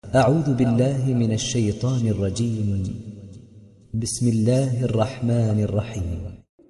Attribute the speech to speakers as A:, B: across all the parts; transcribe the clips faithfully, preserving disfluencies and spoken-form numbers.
A: أعوذ بالله من الشيطان الرجيم. بسم الله الرحمن الرحيم.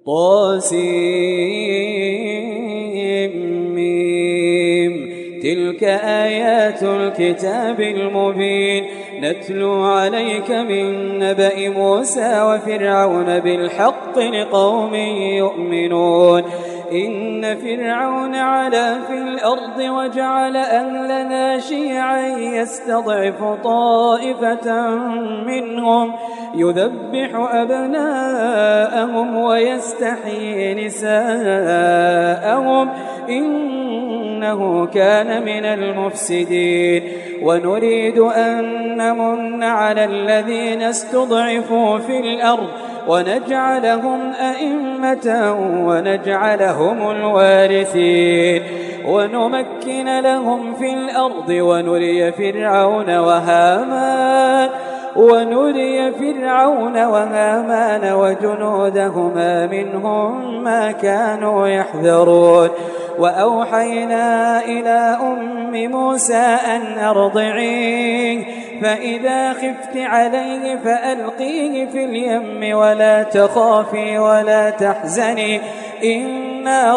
B: طاسيم تلك آيات الكتاب المبين نتلو عليك من نبأ موسى وفرعون بالحق لقوم يؤمنون إن فرعون علا في الأرض وجعل أهلها شيعا يستضعف طائفة منهم يذبح أبناءهم ويستحيي نساءهم إنه كان من المفسدين ونريد أن نمن على الذين استضعفوا في الأرض ونجعلهم أئمة ونجعلهم الوارثين ونمكن لهم في الأرض ونري فرعون وهامان ونري فرعون وهامان وجنودهما منهم ما كانوا يحذرون وأوحينا إلى أم موسى أن أرضعيه فإذا خفت عليه فألقيه في اليم ولا تخافي ولا تحزني إنا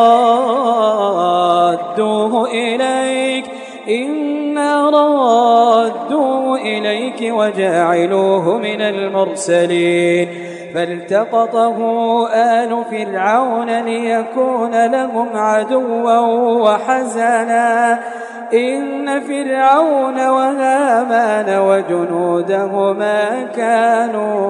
B: رادوه إليك إنا رادوه إليك وجاعلوه من المرسلين فالتقطه آل فرعون ليكون لهم عدوا وحزنا إن فرعون وهامان وجنودهما كانوا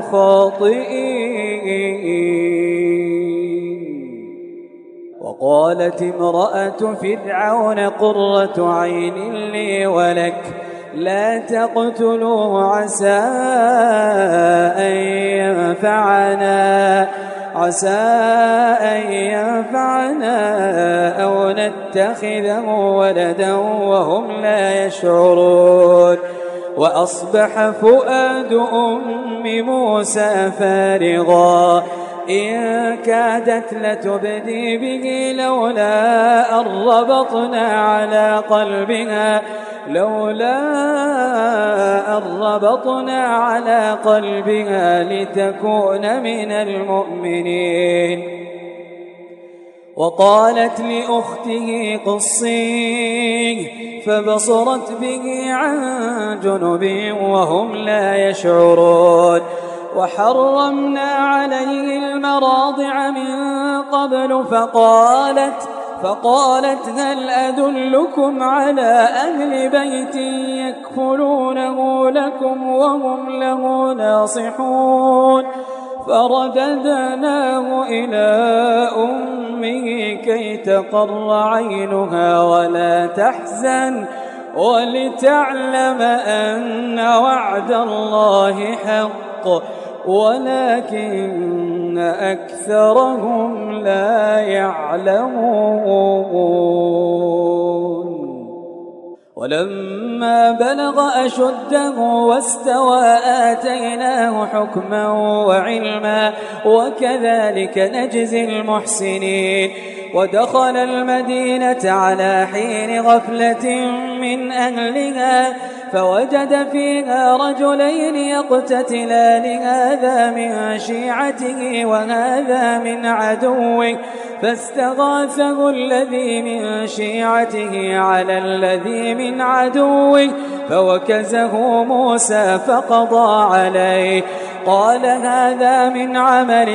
B: خاطئين وقالت امرأة فرعون قرة عين لي ولك لا تقتلوه عسى أن ينفعنا عسى أن ينفعنا أو نتخذه ولدا وهم لا يشعرون وأصبح فؤاد أم موسى فارغا إن كادت لتبدي به لولا أن ربطنا على قلبها لولا أن ربطنا على قلبها لتكون من المؤمنين وقالت لأخته قصيه فبصرت به عن جنب وهم لا يشعرون وحرمنا عليه المراضع من قبل فقالت فقالت هل أدلكم على أهل بيت يكفلونه لكم وهم له ناصحون فرددناه إلى أمه كي تقر عينها ولا تحزن ولتعلم أن وعد الله حق ولكن أكثرهم لا يعلمون ولما بلغ أشده واستوى آتيناه حكما وعلما وكذلك نجزي المحسنين ودخل المدينة على حين غفلة من أهلها فوجد فيها رجلين يقتتلان هذا من شيعته وهذا من عدوه فاستغاثه الذي من شيعته على الذي من عدوه فوكزه موسى فقضى عليه قال هذا من عمل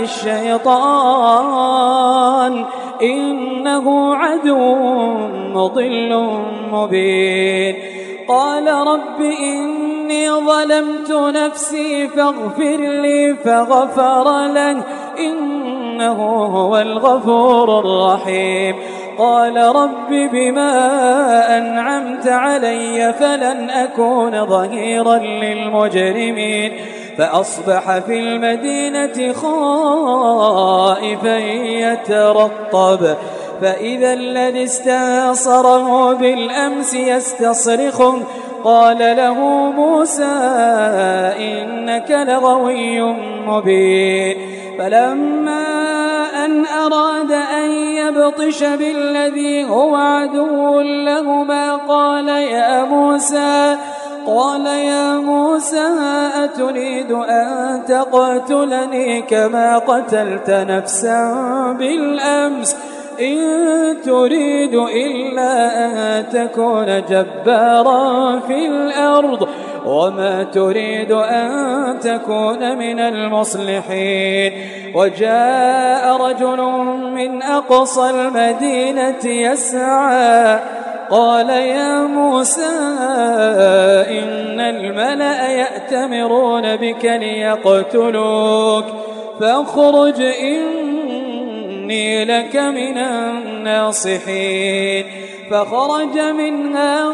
B: الشيطان إنه عدو مضل مبين قال رب إني ظلمت نفسي فاغفر لي فغفر له إنه هو الغفور الرحيم قال رب بما أنعمت علي فلن أكون ظهيرا للمجرمين فأصبح في المدينة خائفا يترقب فإذا الذي استنصره بالأمس يستصرخه قال له موسى إنك لغوي مبين فلما أن أراد أن يبطش بالذي هو عدو لهما قال يا موسى قال يا موسى أتريد أن تقتلني كما قتلت نفسا بالأمس إن تريد إلا أن تكون جبارا في الأرض وما تريد أن تكون من المصلحين. وجاء رجل من أقصى المدينة يسعى قال يا موسى إن الملأ يأتمرون بك ليقتلوك فاخرج إني لك من الناصحين. فخرج منها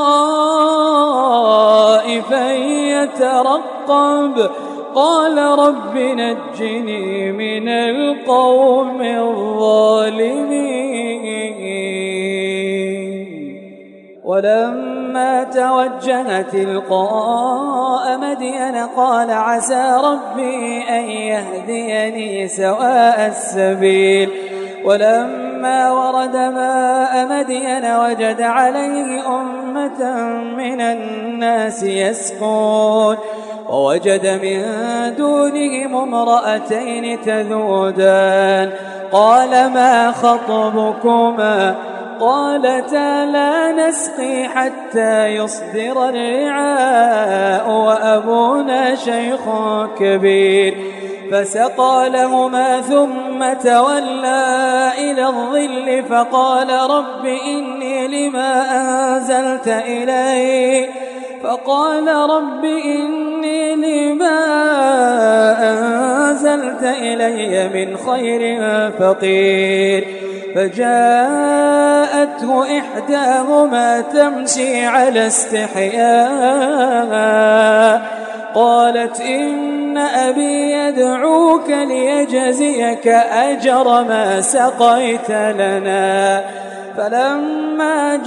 B: خائفا يترقب قال رب نجني من القوم الظالمين. ولما توجه تلقاء مدين قال عسى ربي أن يهديني سواء السبيل. ولما ورد ماء مدين وجد عليه أمة من الناس يسقون ووجد من دونهم امرأتين تذودان قال ما خطبكما قالتا لا نسقي حتى يصدر الرعاء وأبونا شيخ كبير. فسقى لهما ثم تولى إلى الظل فقال رب إني لما أنزلت إلي فقال رب إني لما أنزلت إلي من خير فقير. فجاءته إحداهما تمشي على استحياء قالت إن أبي يدعوك ليجزيك أجر ما سقيت لنا. فلما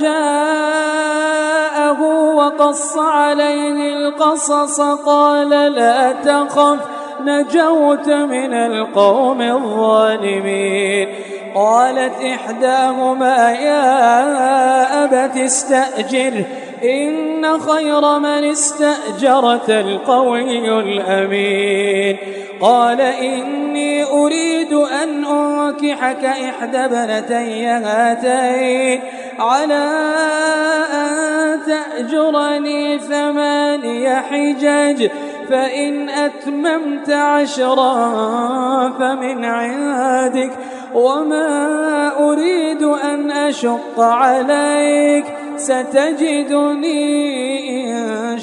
B: جاءه وقص عليه القصص قال لا تخف نجوت من القوم الظالمين. قالت إحداهما يا أبت استأجره إن خير من استأجرت القوي الأمين. قال إني أريد أن أنكحك إحدى ابنتي هاتين على أن تأجرني ثماني حجج فإن أتممت عشرا فمن عندك وما أريد أن أشق عليك ستجدني إن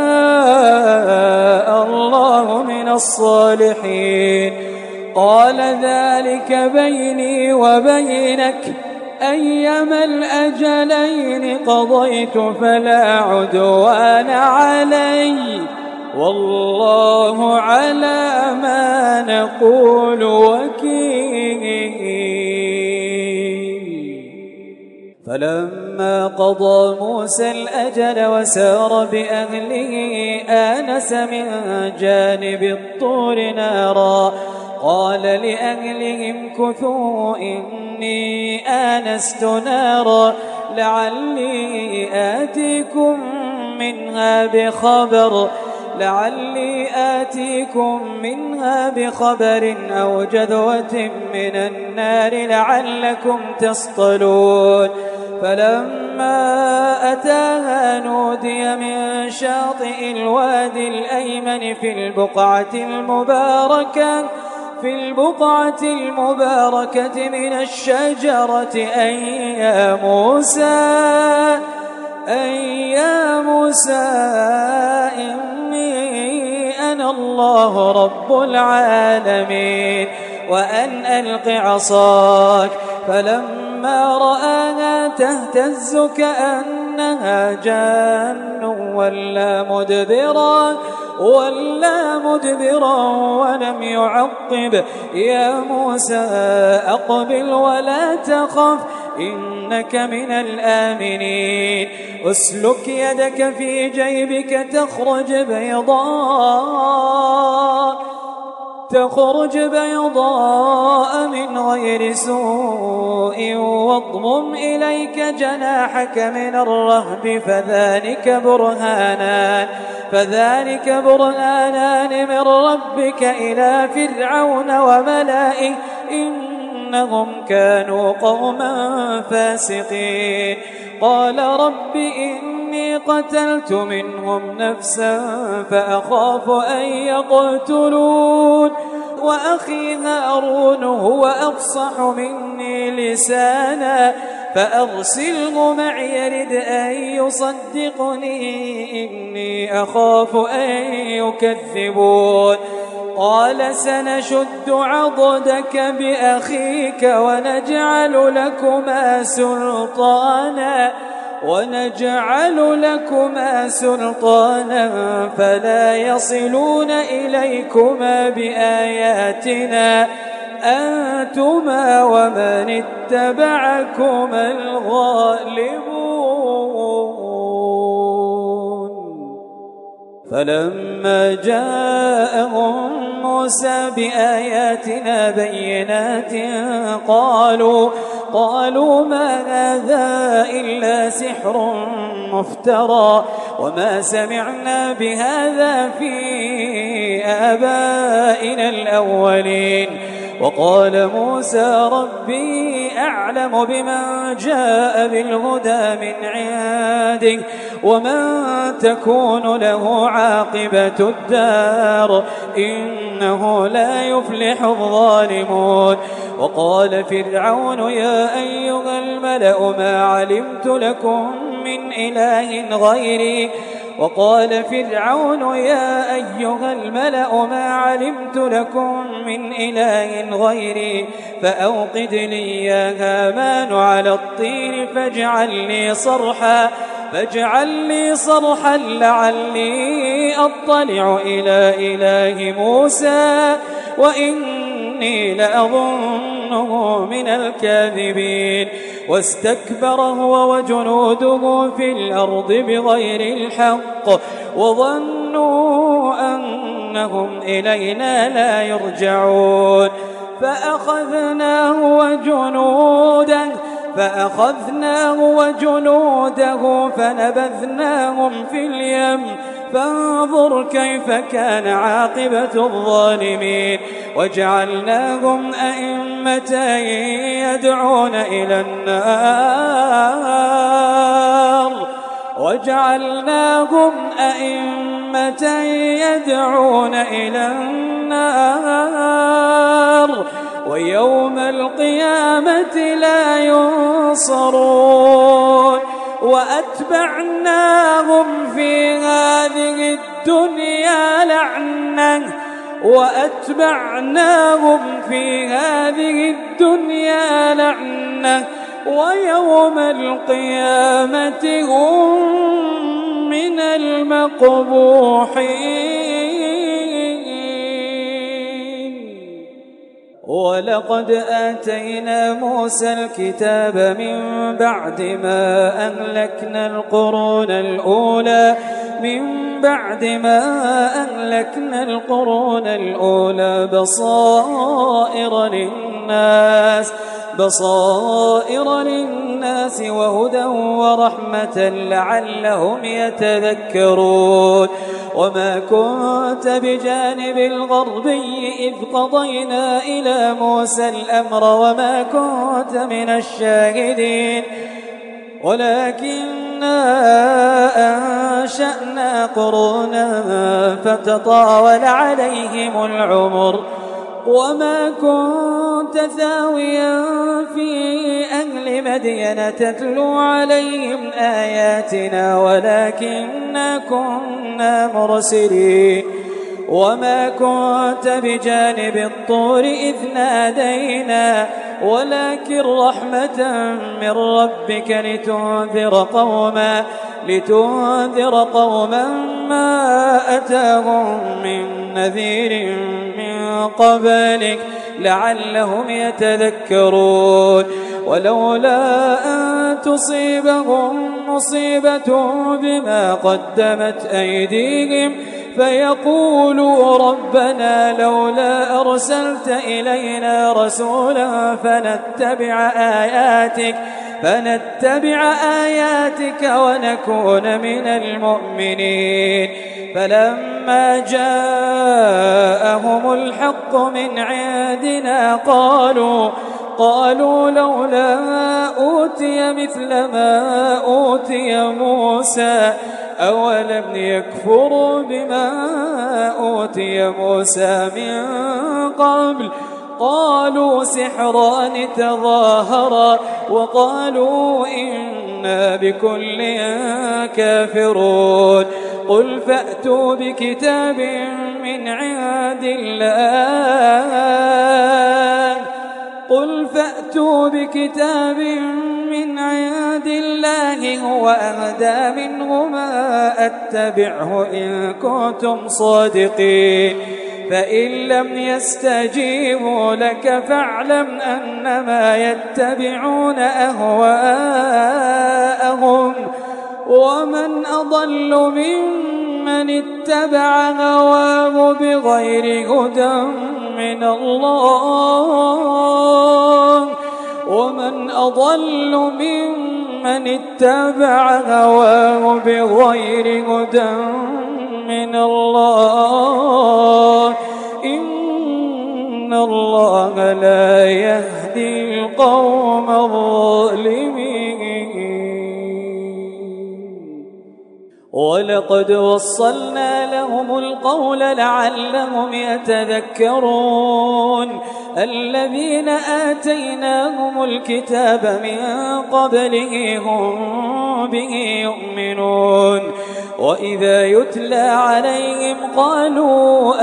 B: شاء الله من الصالحين. قال ذلك بيني وبينك أيما الأجلين قضيت فلا عدوان علي والله على ما نقول وكيل. فلما قضى موسى الأجل وسار بأهله آنس من جانب الطور نارا قال لأهلهم كثوا إني آنست نارا لعلي آتيكم منها بخبر لعلي آتيكم منها بخبر أو جذوة من النار لعلكم تصطلون. فلما أتاها نودي من شاطئ الوادي الأيمن في البقعة المباركة في البقعة المباركة من الشجرة أي يا موسى أي يا موسى إني أنا الله رب العالمين وأن ألق عصاك. فلما رآها تهتز كأنها جان ولا مدبرا ولا مدبرا ولم يعقب يا موسى أقبل ولا تخف إنك من الآمنين. أسلك يدك في جيبك تخرج بيضاء تخرج بيضاء من غير سوء واضمم إليك جناحك من الرهب فذلك برهانان فذلك برهانان من ربك إلى فرعون وملئه إنهم كانوا قوما فاسقين قال رب إني قتلت منهم نفسا فأخاف أن يقتلون وأخي هارون هو أفصح مني لسانا فأرسله معي يرد أن يصدقني إني أخاف أن يكذبون قال سنشد عضدك بأخيك ونجعل لكما سلطانا ونجعل لكما سلطانا فلا يصلون إليكما بآياتنا أنتما ومن اتبعكما الغالبون فلما جاءهم موسى بآياتنا بينات قالوا قالوا ما هذا إلا سحر مفترى وما سمعنا بهذا في آبائنا الأولين وقال موسى ربي أعلم بمن جاء بالهدى من عنده ومن تكون له عاقبة الدار إنه لا يفلح الظالمون وقال فرعون يا أيها الملأ ما علمت لكم من إله غيري وقال فرعون يا أيها الملأ ما علمت لكم من إله غيري فأوقد لي يا هامان على الطين فاجعل لي صرحا فاجعل لي صرحا لعلي أطلع إلى إله موسى وإني لأظنه من الكاذبين واستكبر هو وجنوده في الأرض بغير الحق وظنوا أنهم إلينا لا يرجعون فأخذناه وجنوده فأخذناه وجنوده فنبذناهم في اليم فانظر كيف كان عاقبة الظالمين وجعلناهم أئمة يدعون إلى النار وجعلناهم أئمة يدعون إلى النار ويوم القيامة لا ينصرون وأتبعناهم في هذه الدنيا لعنة وأتبعناهم في هذه الدنيا لعنة ويوم القيامة هم من المقبوحين ولقد آتينا موسى الكتاب من بعد ما أهلكنا القرون الأولى من بعد ما أهلكنا القرون الأولى بصائر للناس بصائر للناس وهدى ورحمة لعلهم يتذكرون وما كنت بجانب الغربي إذ قضينا إلى موسى الأمر وما كنت من الشاهدين ولكننا أنشأنا قرونا فتطاول عليهم العمر وما كنت ثاويا في أهل مدين تتلو عليهم آياتنا ولكننا كنا مرسلين وما كنت بجانب الطور إذ نادينا ولكن رحمة من ربك لتنذر قوما لتنذر قوما ما أتاهم من نذير من قبلك لعلهم يتذكرون ولولا أن تصيبهم مصيبة بما قدمت أيديهم فيقولوا ربنا لولا أرسلت إلينا رسولا فنتبع آياتك فنتبع آياتك ونكون من المؤمنين. فلما جاءهم الحق من عندنا قالوا قالوا لولا أوتي مثل ما أوتي موسى أولم يكفروا بما أوتي موسى من قبل قالوا سحران تظاهرا وقالوا إنا بكل كافرون. قل فأتوا بكتاب من عند الله قل فأتوا بكتاب من عند الله هو أهدى منه ما أتبعه إن كنتم صادقين. فإن لم يستجيبوا لك فاعلم أنما يتبعون أهواءهم ومن أضل ممن اتبع هواه بغير هدى من الله ومن أضل ممن اتبع هواه بغير هدى من الله إن الله لا يهدي القوم الظالمين. ولقد وصلنا لهم القول لعلهم يتذكرون. الذين آتيناهم الكتاب من قبله هم به يؤمنون وإذا يتلى عليهم قالوا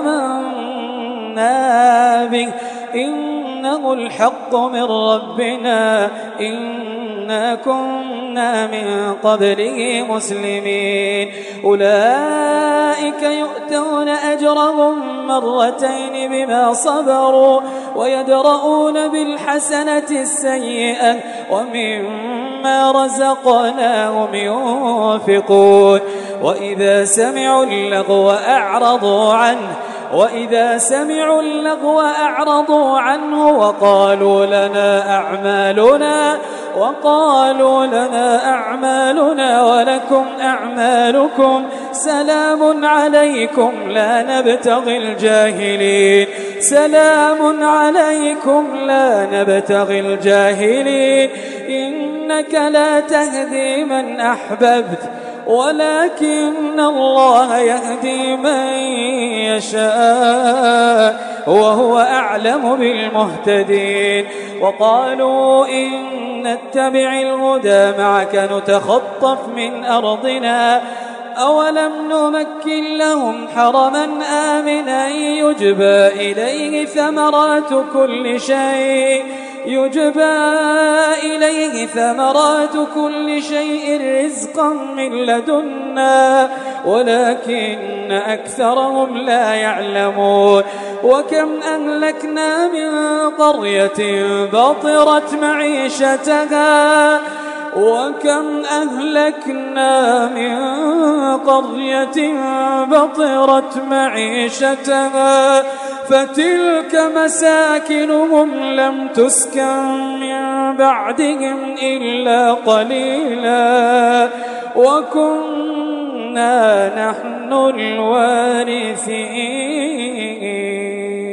B: آمنا به إنه الحق من ربنا إنا كنا من قبله مسلمين. أولئك يؤتون أجرهم مرتين بما صبروا ويدرؤون بالحسنة السيئة ومما رزقناهم ينفقون. وإذا سمعوا اللغو أعرضوا عنه وإذا سمعوا اللغو أعرضوا عنه وقالوا لنا أعمالنا وقالوا لنا أعمالنا ولكم أعمالكم سلام عليكم لا نبتغي الجاهلين سلام عليكم لا نبتغي الجاهلين إنك لا تهدي من أحببت ولكن الله يهدي من يشاء وهو أعلم بالمهتدين. وقالوا إن نتبع الهدى معك نتخطف من أرضنا أولم نمكن لهم حرما آمنا يجبى إليه ثمرات كل شيء يجبى إليه ثمرات كل شيء رزقا من لدنا ولكن أكثرهم لا يعلمون. وكم أهلكنا من قرية بطرت معيشتها وكم أهلكنا من قرية بطرت معيشتها فتلك مساكنهم لم تسكن من بعدهم إلا قليلا وكنا نحن الوارثين.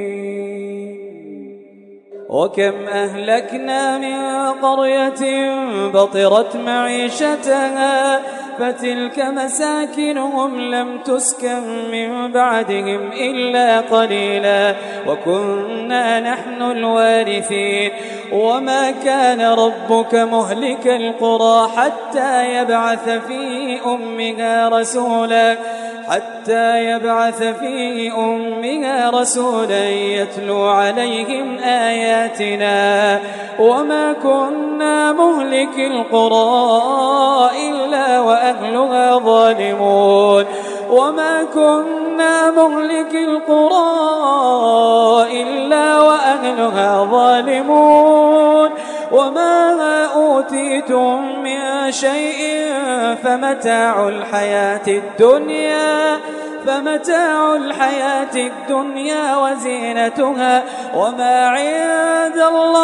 B: وكم أهلكنا من قرية بطرت معيشتها فتلك مساكنهم لم تسكن من بعدهم إلا قليلا وكنا نحن الوارثين. وما كان ربك مهلك القرى حتى يبعث في أمها رسولا حتى يبعث في أمها رسولا يتلو عليهم آياتنا وما كنا مهلك القرى إلا وأهلها ظالمون وما كنا مهلك القرى إلا وأهلها ظالمون. وما أوتيتم من شيء فمتاع الحياة الدنيا فمتاع الحياة الدنيا وزينتها وما عند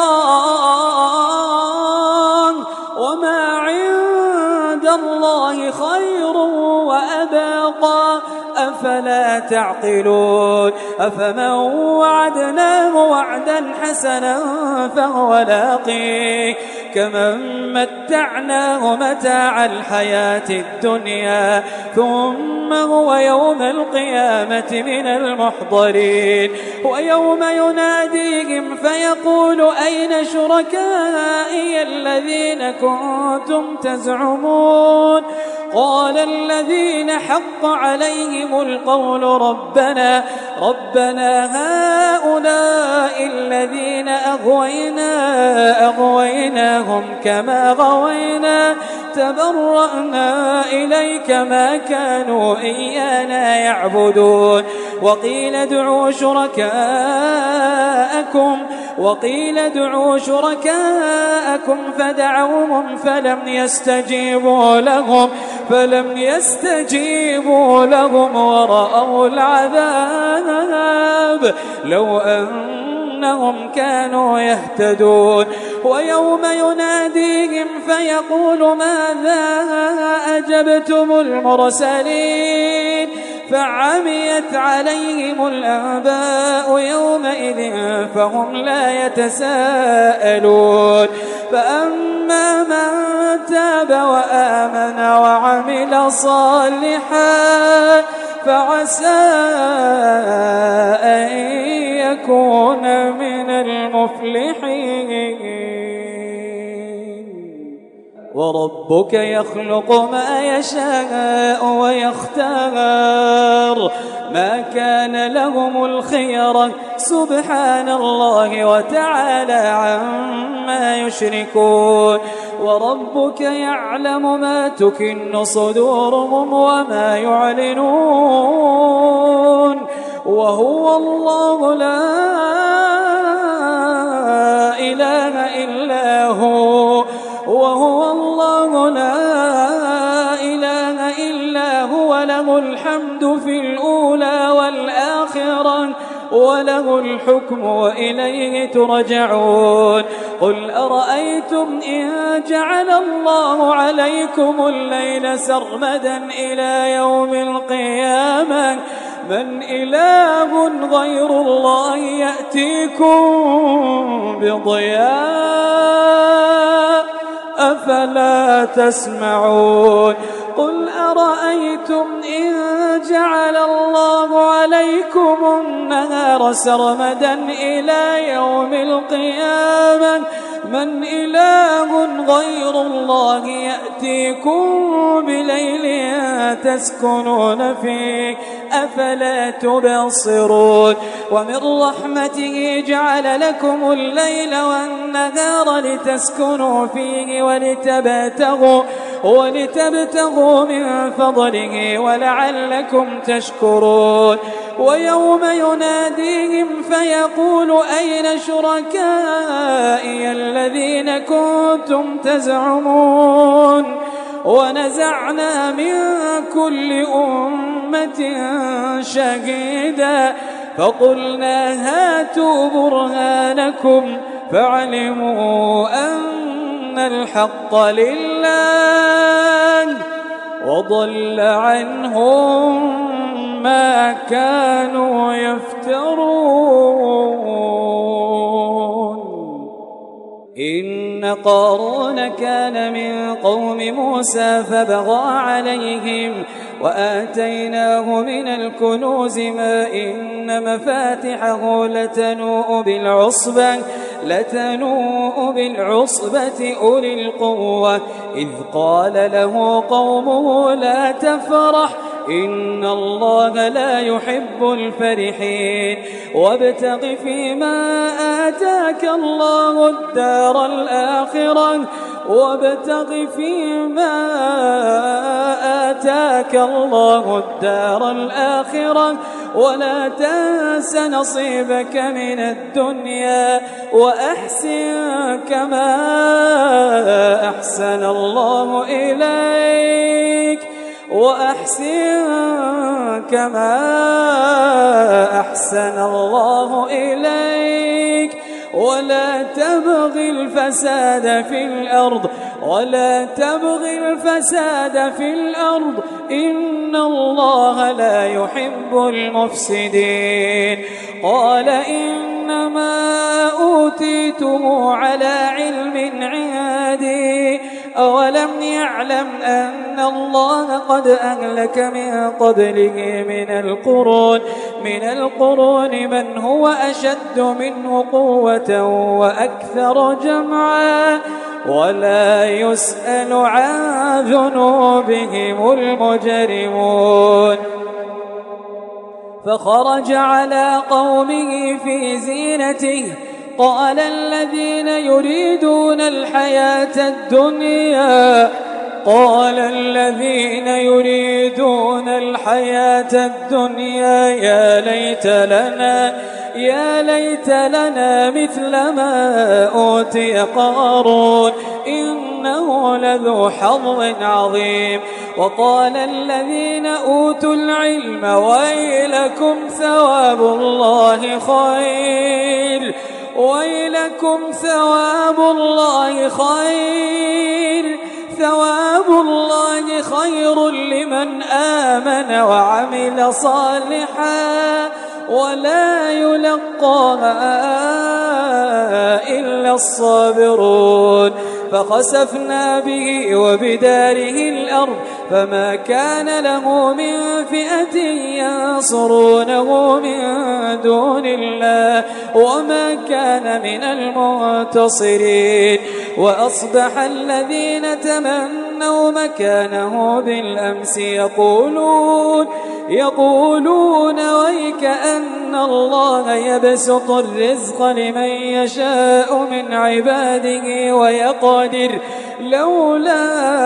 B: الله وما عند الله خير وأبقى أفلا تعقلون أفمن وعدناه وعدا حسنا فهو لاقيه كمن متعناه متاع الحياة الدنيا ثم هو يوم القيامة من المحضرين ويوم يناديهم فيقول أين شركائي الذين كنتم تزعمون قال الذين حق عليهم القول ربنا ربنا هؤلاء الذين أغوينا أغويناهم كما غوينا تبرأنا إليك ما كانوا إيانا يعبدون وقيل ادعوا شركاءكم وقيل ادعوا شركاءكم فدعوهم فلم يستجيبوا لهم فلم يستجيبوا لهم ورأوا العذاب لو أنهم كانوا يهتدون ويوم يناديهم فيقول ماذا أجبتم المرسلين فعميت عليهم الأنباء يومئذ فهم لا يتساءلون فأما من تاب وآمن وعمل صالحا فعسى أن يكون من المفلحين وربك يخلق ما يشاء ويختار ما كان لهم الخيرة سبحان الله وتعالى عما يشركون وربك يعلم ما تكن صدورهم وما يعلنون وهو الله لا إله إلا هو وهو الله لا إله إلا هو له الحمد في الأولى والآخرة وله الحكم وإليه ترجعون قل أرأيتم إن جعل الله عليكم الليل سرمدا إلى يوم القيامة من إله غير الله يأتيكم بضياء أفلا تسمعون قل أرأيتم إن جعل الله عليكم النهار سرمدا إلى يوم القيامة من إله غير الله يأتيكم بليل تسكنون فيه أفلا تبصرون ومن رحمته جعل لكم الليل والنهار لتسكنوا فيه ولتبتغوا ولتبتغوا من فضله ولعلكم تشكرون ويوم يناديهم فيقول أين شركائي الذين كنتم تزعمون ونزعنا من كل أمة شهيدا فقلنا هاتوا برهانكم فعلموا أن الحق لله وضل عنهم ما كانوا يفترون إن قارون كان من قوم موسى فبغى عليهم وآتيناه من الكنوز ما إن مفاتحه لتنوء بالعصبة لتنوء بالعصبة أولي القوة إذ قال له قومه لا تفرح إن الله لا يحب الفرحين وابتغ فيما آتاك الله الدار الآخرة وابتغ فيما آتاك الله الدار الآخرة ولا تنس نصيبك من الدنيا وأحسن كما أحسن الله إليك وأحسن كما أحسن الله إليك ولا تبغي الفساد في الأرض ولا تبغي الفساد في الأرض إن الله لا يحب المفسدين. قال إنما أوتيته على علم عندي أولم يعلم أن الله قد أهلك من قبله من القرون من القرون من هو أشد منه قوة وأكثر جمعا ولا يسأل عن ذنوبهم المجرمون. فخرج على قومه في زينته قال الذين يريدون الحياة الدنيا قال الذين يريدون الحياة الدنيا يا ليت لنا يا ليت لنا مثل ما أوتي قارون إنه لذو حظ عظيم. وقال الذين أوتوا العلم ويلكم ثواب الله خير ويلكم ثواب الله خير ثواب الله خير لمن آمن وعمل صالحا ولا يلقاها إلا الصابرون. فخسفنا به وبداره الأرض فما كان له من فئة ينصرونه من دون الله وما كان من المنتصرين. وأصبح الذين تمنوا مكانه بالأمس يقولون يقولون ويكأن الله يبسط الرزق لمن يشاء من عباده ويقدر لولا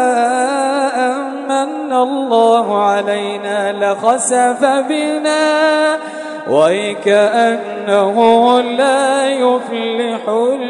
B: أمن الله علينا لخسف بنا ويكأنه لا يفلح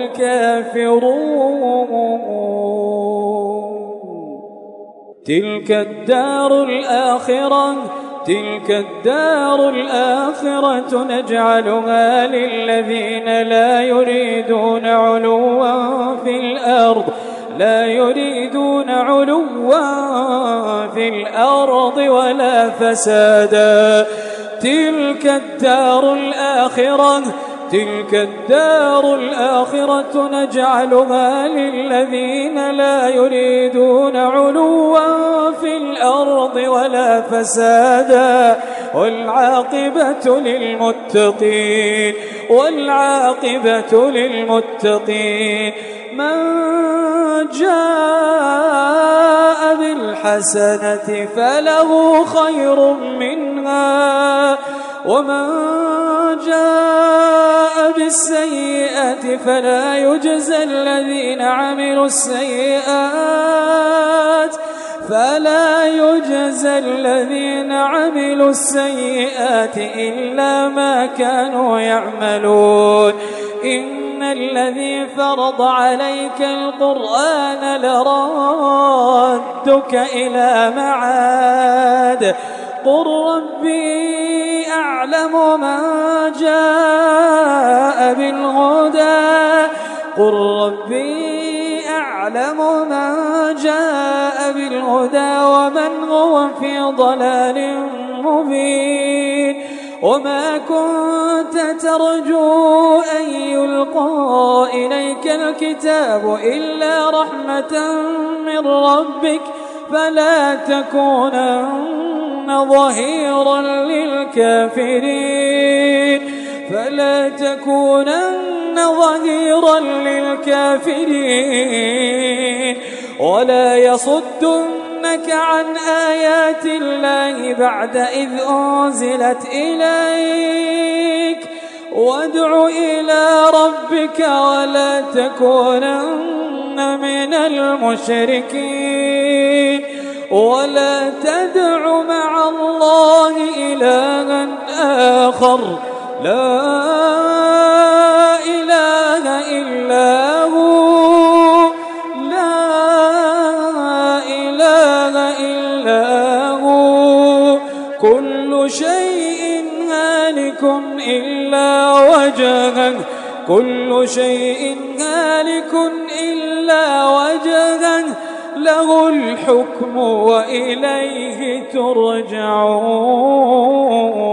B: الكافرون. تلك الدار الآخرة تلك الدار الآخرة نجعلها للذين لا يريدون علوا في الأرض لا يريدون علوا في الأرض ولا فسادا. تلك الدار الآخرة تلك الدار الآخرة نجعلها للذين لا يريدون علوا في الأرض ولا فسادا والعاقبة للمتقين والعاقبة للمتقين. من جاء بالحسنة فله خير منها ومن جاء بالسيئة فلا يجزى الذين عملوا السيئات فلا يجزى الذين عملوا السيئات إلا ما كانوا يعملون. إن الذي فرض عليك القرآن لرادك إلى معاد قل ربي أعلم من جاء بالهدى قل ربي أعلم من جاء بالهدى ومن هو في ضلال مبين. وما كنت ترجو أن يلقى إليك الكتاب إلا رحمة من ربك فلا تكونن ظهيرا للكافرين فلا تكونن ظهيرا للكافرين ولا يصدنك عن آيات الله بعد إذ أنزلت إليك وادع إلى ربك ولا تكونن من المشركين ولا تدع مع الله إلها آخر لا إله إلا هو لا إله إلا هو شيء هالك إلا وجهه كل شيء هالك إلا وجهه له الحكم وإليه ترجعون.